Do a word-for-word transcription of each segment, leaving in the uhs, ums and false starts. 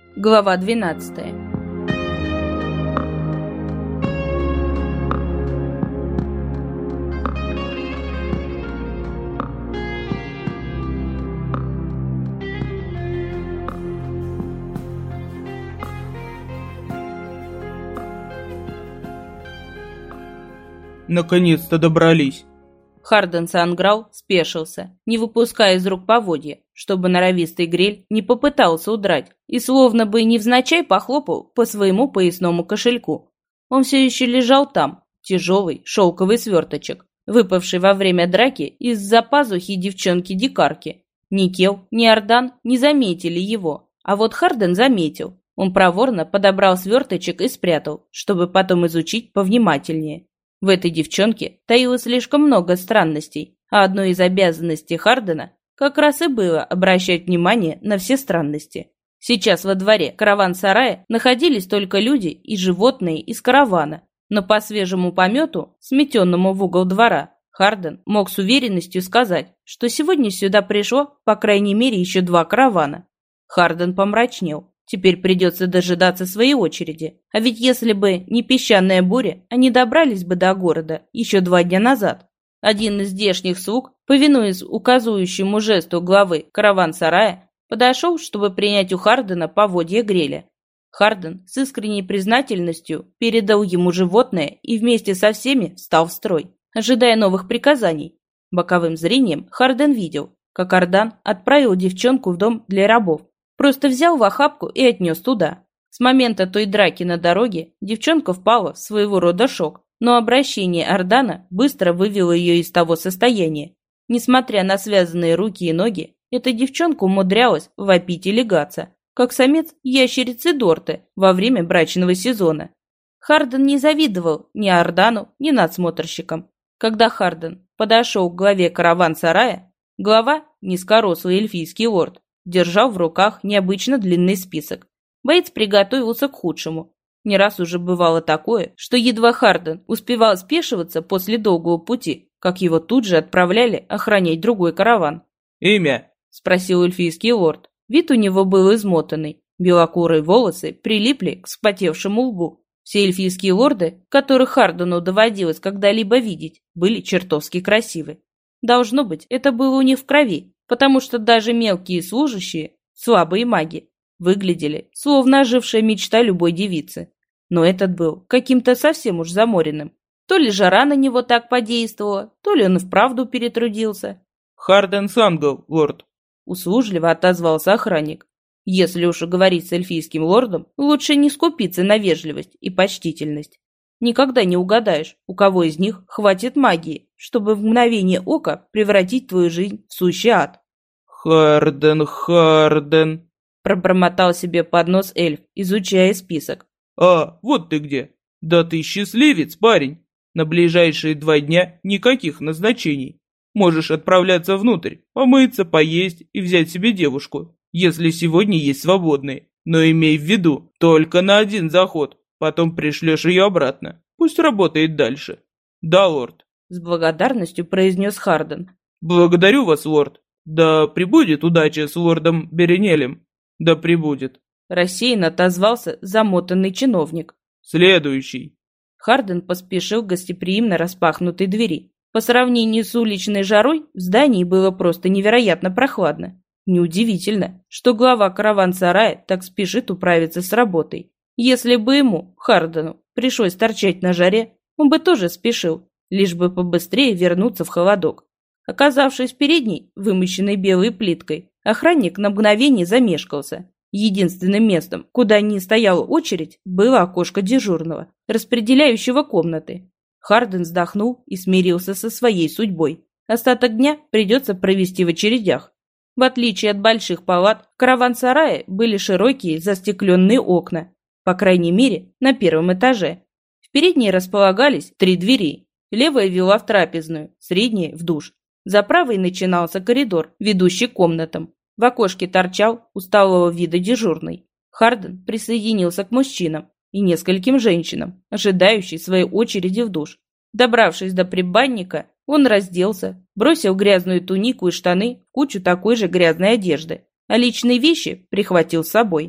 Глава двенадцатая. Наконец-то добрались. Харден Санграл спешился, не выпуская из рук поводья, чтобы норовистый грель не попытался удрать и словно бы невзначай похлопал по своему поясному кошельку. Он все еще лежал там, тяжелый шелковый сверточек, выпавший во время драки из-за пазухи девчонки-дикарки. Ни Кел, ни Ардан не заметили его, а вот Харден заметил. Он проворно подобрал сверточек и спрятал, чтобы потом изучить повнимательнее. В этой девчонке таилось слишком много странностей, а одной из обязанностей Хардена как раз и было обращать внимание на все странности. Сейчас во дворе караван-сарая находились только люди и животные из каравана, но по свежему помету, сметенному в угол двора, Харден мог с уверенностью сказать, что сегодня сюда пришло, по крайней мере, еще два каравана. Харден помрачнел. Теперь придется дожидаться своей очереди. А ведь если бы не песчаная буря, они добрались бы до города еще два дня назад. Один из здешних слуг, повинуясь указующему жесту главы караван-сарая, подошел, чтобы принять у Хардена поводья греля. Харден с искренней признательностью передал ему животное и вместе со всеми встал в строй, ожидая новых приказаний. Боковым зрением Харден видел, как Ардан отправил девчонку в дом для рабов. Просто взял в охапку и отнес туда. С момента той драки на дороге девчонка впала в своего рода шок, но обращение Ардана быстро вывело ее из того состояния. Несмотря на связанные руки и ноги, эта девчонка умудрялась вопить и легаться, как самец ящерицы Дорты во время брачного сезона. Харден не завидовал ни Ардану, ни надсмотрщикам. Когда Харден подошел к главе караван-сарая, глава, низкорослый эльфийский лорд, держал в руках необычно длинный список. Боец приготовился к худшему. Не раз уже бывало такое, что едва Харден успевал спешиваться после долгого пути, как его тут же отправляли охранять другой караван. «Имя?» – спросил эльфийский лорд. Вид у него был измотанный. Белокурые волосы прилипли к вспотевшему лбу. Все эльфийские лорды, которых Хардену доводилось когда-либо видеть, были чертовски красивы. Должно быть, это было у них в крови, потому что даже мелкие служащие, слабые маги, выглядели, словно ожившая мечта любой девицы. Но этот был каким-то совсем уж заморенным. То ли жара на него так подействовала, то ли он и вправду перетрудился. «Харден Сангал, лорд», — услужливо отозвался охранник. Если уж говорить с эльфийским лордом, лучше не скупиться на вежливость и почтительность. Никогда не угадаешь, у кого из них хватит магии, чтобы в мгновение ока превратить твою жизнь в сущий ад. «Харден, Харден», — пробормотал себе под нос эльф, изучая список. «А, вот ты где. Да ты счастливец, парень. На ближайшие два дня никаких назначений. Можешь отправляться внутрь, помыться, поесть и взять себе девушку, если сегодня есть свободные. Но имей в виду, только на один заход. Потом пришлешь ее обратно. Пусть работает дальше». «Да, лорд», — с благодарностью произнес Харден. «Благодарю вас, лорд. Да пребудет удача с лордом Беренелем. Да пребудет», — рассеянно отозвался замотанный чиновник. «Следующий». Харден поспешил к гостеприимно распахнутой двери. По сравнению с уличной жарой в здании было просто невероятно прохладно. Неудивительно, что глава караван-сарая так спешит управиться с работой. Если бы ему, Хардену, пришлось торчать на жаре, он бы тоже спешил, лишь бы побыстрее вернуться в холодок. Оказавшись в передней, вымощенной белой плиткой, охранник на мгновение замешкался. Единственным местом, куда не стояла очередь, было окошко дежурного, распределяющего комнаты. Харден вздохнул и смирился со своей судьбой. Остаток дня придется провести в очередях. В отличие от больших палат, в караван-сарае были широкие застекленные окна, по крайней мере, на первом этаже. В передней располагались три двери. Левая вела в трапезную, средняя – в душ. За правой начинался коридор, ведущий к комнатам. В окошке торчал усталого вида дежурный. Харден присоединился к мужчинам и нескольким женщинам, ожидающим своей очереди в душ. Добравшись до предбанника, он разделся, бросил грязную тунику и штаны в кучу такой же грязной одежды, а личные вещи прихватил с собой.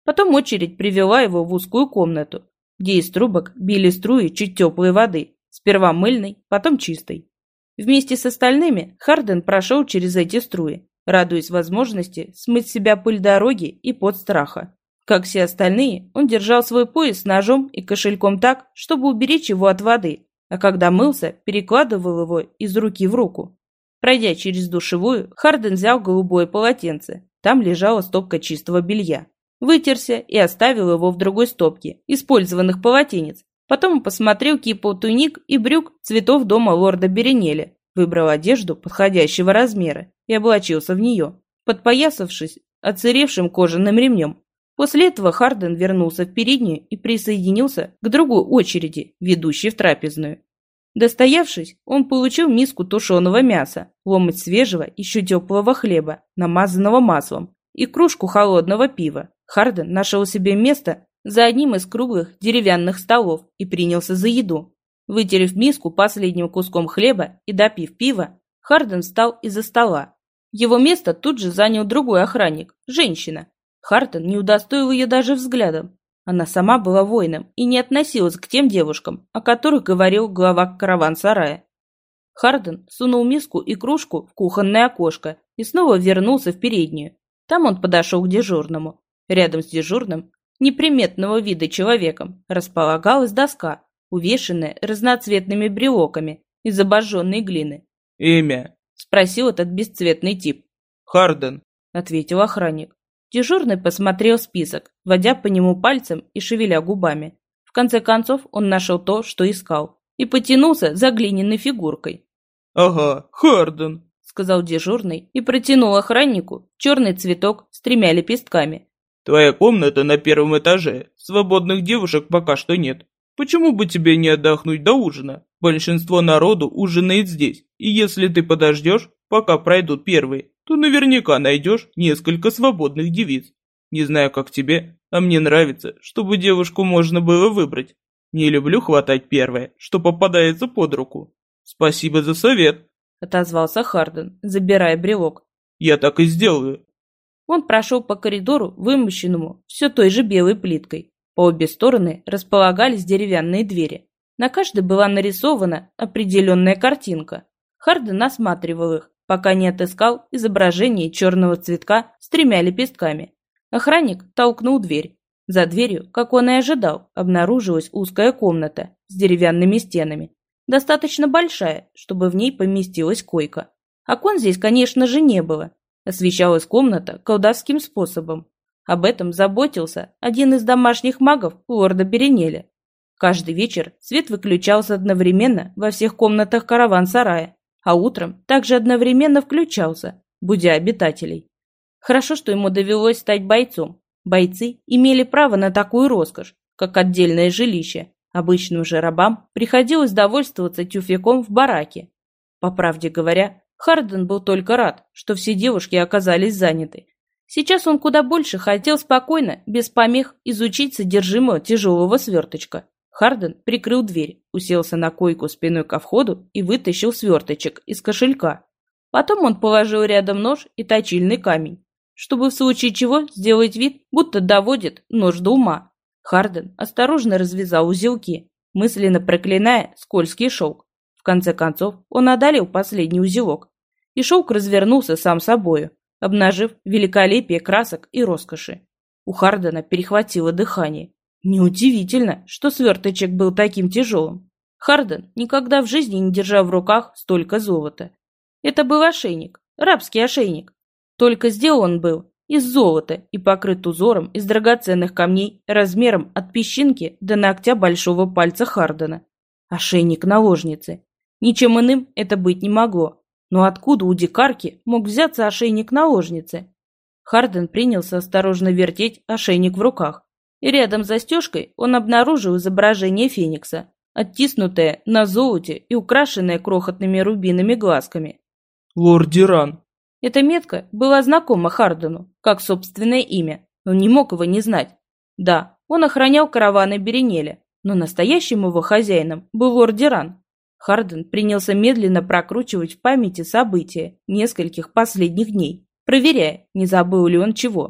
Потом очередь привела его в узкую комнату, где из трубок били струи чуть теплой воды, сперва мыльной, потом чистой. Вместе с остальными Харден прошел через эти струи, радуясь возможности смыть с себя пыль дороги и пот страха. Как все остальные, он держал свой пояс с ножом и кошельком так, чтобы уберечь его от воды, а когда мылся, перекладывал его из руки в руку. Пройдя через душевую, Харден взял голубое полотенце. Там лежала стопка чистого белья. Вытерся и оставил его в другой стопке использованных полотенец. Потом он посмотрел кипу туник и брюк цветов дома лорда Беренеля, выбрал одежду подходящего размера и облачился в нее, подпоясавшись отсыревшим кожаным ремнем. После этого Харден вернулся в переднюю и присоединился к другой очереди, ведущей в трапезную. Достоявшись, он получил миску тушеного мяса, ломоть свежего, еще теплого хлеба, намазанного маслом, и кружку холодного пива. Харден нашел себе место за одним из круглых деревянных столов и принялся за еду. Вытерев миску последним куском хлеба и допив пива, Харден встал из-за стола. Его место тут же занял другой охранник, женщина. Харден не удостоил ее даже взглядом. Она сама была воином и не относилась к тем девушкам, о которых говорил глава караван-сарая. Харден сунул миску и кружку в кухонное окошко и снова вернулся в переднюю. Там он подошел к дежурному. Рядом с дежурным, неприметного вида человеком, располагалась доска, увешанная разноцветными брелоками из обожженной глины. «Имя?» – спросил этот бесцветный тип. «Харден», – ответил охранник. Дежурный посмотрел список, водя по нему пальцем и шевеля губами. В конце концов он нашел то, что искал, и потянулся за глиняной фигуркой. «Ага, Харден», — сказал дежурный и протянул охраннику черный цветок с тремя лепестками. «Твоя комната на первом этаже. Свободных девушек пока что нет. Почему бы тебе не отдохнуть до ужина? Большинство народу ужинает здесь, и если ты подождешь, пока пройдут первые, то наверняка найдешь несколько свободных девиц. Не знаю, как тебе, а мне нравится, чтобы девушку можно было выбрать. Не люблю хватать первое, что попадается под руку. Спасибо за совет», — отозвался Харден, забирая брелок. «Я так и сделаю». Он прошел по коридору, вымощенному все той же белой плиткой. По обе стороны располагались деревянные двери. На каждой была нарисована определенная картинка. Харден осматривал их, пока не отыскал изображение черного цветка с тремя лепестками. Охранник толкнул дверь. За дверью, как он и ожидал, обнаружилась узкая комната с деревянными стенами. Достаточно большая, чтобы в ней поместилась койка. Окон здесь, конечно же, не было. Освещалась комната колдовским способом. Об этом заботился один из домашних магов лорда Беренеля. Каждый вечер свет выключался одновременно во всех комнатах караван-сарая, а утром также одновременно включался, будя обитателей. Хорошо, что ему довелось стать бойцом. Бойцы имели право на такую роскошь, как отдельное жилище. Обычным же рабам приходилось довольствоваться тюфяком в бараке. По правде говоря, Харден был только рад, что все девушки оказались заняты. Сейчас он куда больше хотел спокойно, без помех, изучить содержимое тяжелого сверточка. Харден прикрыл дверь, уселся на койку спиной ко входу и вытащил сверточек из кошелька. Потом он положил рядом нож и точильный камень, чтобы в случае чего сделать вид, будто доводит нож до ума. Харден осторожно развязал узелки, мысленно проклиная скользкий шелк. В конце концов он одолел последний узелок, и шелк развернулся сам собою, обнажив великолепие красок и роскоши. У Хардена перехватило дыхание. Неудивительно, что сверточек был таким тяжелым. Харден никогда в жизни не держал в руках столько золота. Это был ошейник, рабский ошейник. Только сделан был из золота и покрыт узором из драгоценных камней размером от песчинки до ногтя большого пальца Хардена. Ошейник наложницы. Ничем иным это быть не могло. Но откуда у дикарки мог взяться ошейник наложницы? Харден принялся осторожно вертеть ошейник в руках. И рядом с застежкой он обнаружил изображение феникса, оттиснутое на золоте и украшенное крохотными рубинами глазками. «Лорд Диран». Эта метка была знакома Хардену, как собственное имя, но не мог его не знать. Да, он охранял караваны Беренеля, но настоящим его хозяином был лорд Диран. Харден принялся медленно прокручивать в памяти события нескольких последних дней, проверяя, не забыл ли он чего.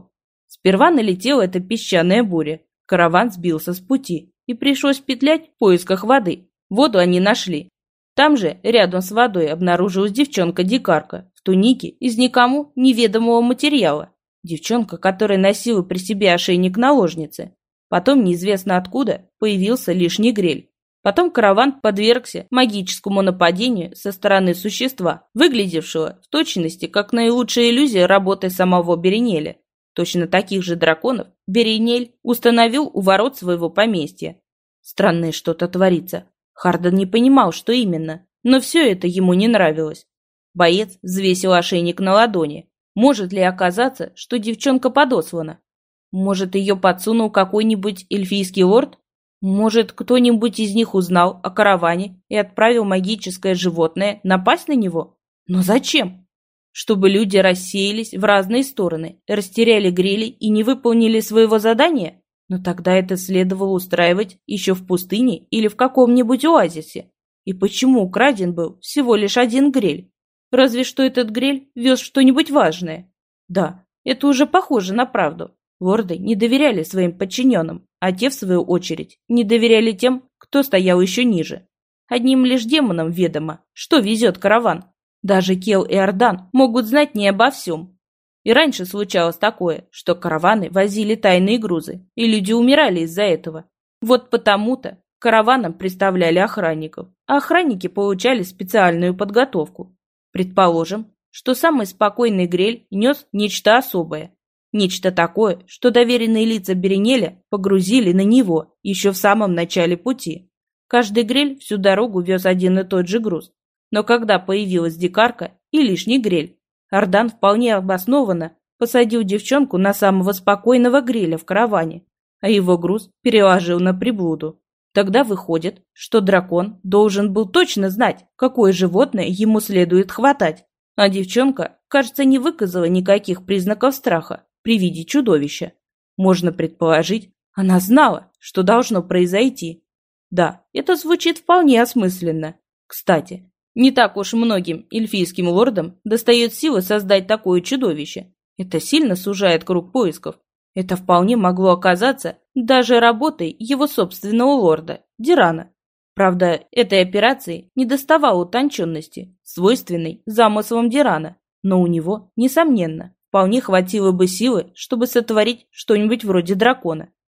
Сперва налетела эта песчаная буря. Караван сбился с пути, и пришлось петлять в поисках воды. Воду они нашли. Там же, рядом с водой, обнаружилась девчонка-дикарка в тунике из никому неведомого материала. Девчонка, которая носила при себе ошейник наложницы. Потом неизвестно откуда появился лишний грель. Потом караван подвергся магическому нападению со стороны существа, выглядевшего в точности как наилучшая иллюзия работы самого Беренеля. Точно таких же драконов Беренель установил у ворот своего поместья. Странное что-то творится. Харден не понимал, что именно, но все это ему не нравилось. Боец взвесил ошейник на ладони. Может ли оказаться, что девчонка подослана? Может, ее подсунул какой-нибудь эльфийский лорд? Может, кто-нибудь из них узнал о караване и отправил магическое животное напасть на него? Но зачем? Чтобы люди рассеялись в разные стороны, растеряли грели и не выполнили своего задания? Но тогда это следовало устраивать еще в пустыне или в каком-нибудь оазисе. И почему украден был всего лишь один грель? Разве что этот грель вез что-нибудь важное. Да, это уже похоже на правду. Лорды не доверяли своим подчиненным, а те, в свою очередь, не доверяли тем, кто стоял еще ниже. Одним лишь демонам ведомо, что везет караван. Даже Кел и Ардан могут знать не обо всем. И раньше случалось такое, что караваны возили тайные грузы, и люди умирали из-за этого. Вот потому-то караванам представляли охранников, а охранники получали специальную подготовку. Предположим, что самый спокойный грель нес нечто особое. Нечто такое, что доверенные лица Беренеля погрузили на него еще в самом начале пути. Каждый грель всю дорогу вез один и тот же груз. Но когда появилась дикарка и лишний грель, Ардан вполне обоснованно посадил девчонку на самого спокойного греля в караване, а его груз переложил на приблуду. Тогда выходит, что дракон должен был точно знать, какое животное ему следует хватать, а девчонка, кажется, не выказала никаких признаков страха при виде чудовища. Можно предположить, она знала, что должно произойти. Да, это звучит вполне осмысленно. Кстати, не так уж многим эльфийским лордам достает силы создать такое чудовище. Это сильно сужает круг поисков. Это вполне могло оказаться даже работой его собственного лорда, Дирана. Правда, этой операции не доставало утонченности, свойственной замыслам Дирана, но у него, несомненно, вполне хватило бы силы, чтобы сотворить что-нибудь вроде дракона.